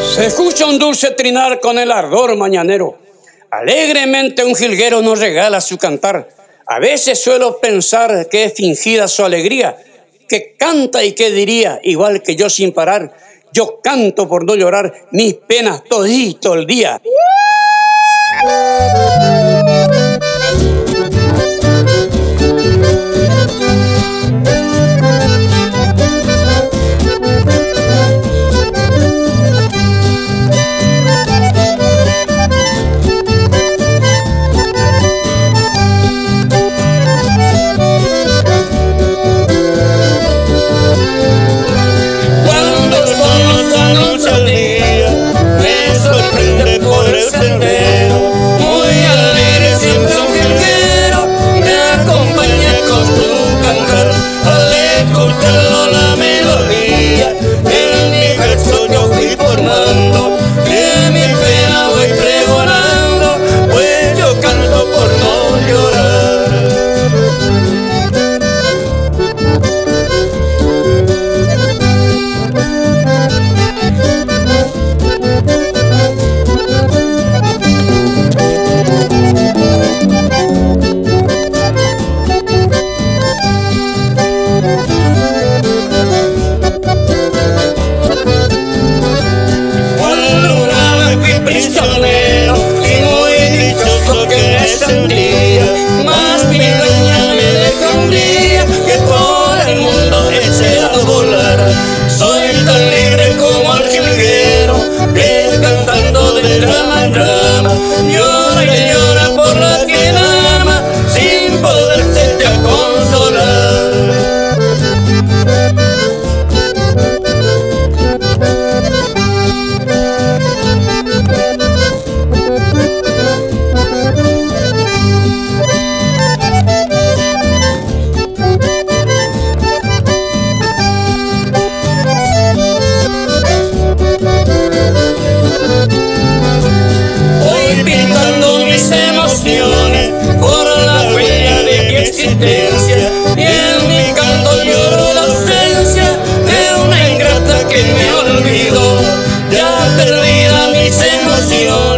Se escucha un dulce trinar con el ardor mañanero. Alegremente un jilguero nos regala su cantar. A veces suelo pensar que es fingida su alegría, que canta y que diría, igual que yo sin parar. Yo canto por no llorar mis penas todito el día. Más mi dueña me deja un día que por el mundo eché a volar. Soy tan libre como el jilguero que cantando de rama en rama llora y llora por la que ama sin poderse ya consolar. Por la huella de mi existencia, y en mi canto lloro la ausencia de una ingrata que me olvidó, ya perdida mis emociones.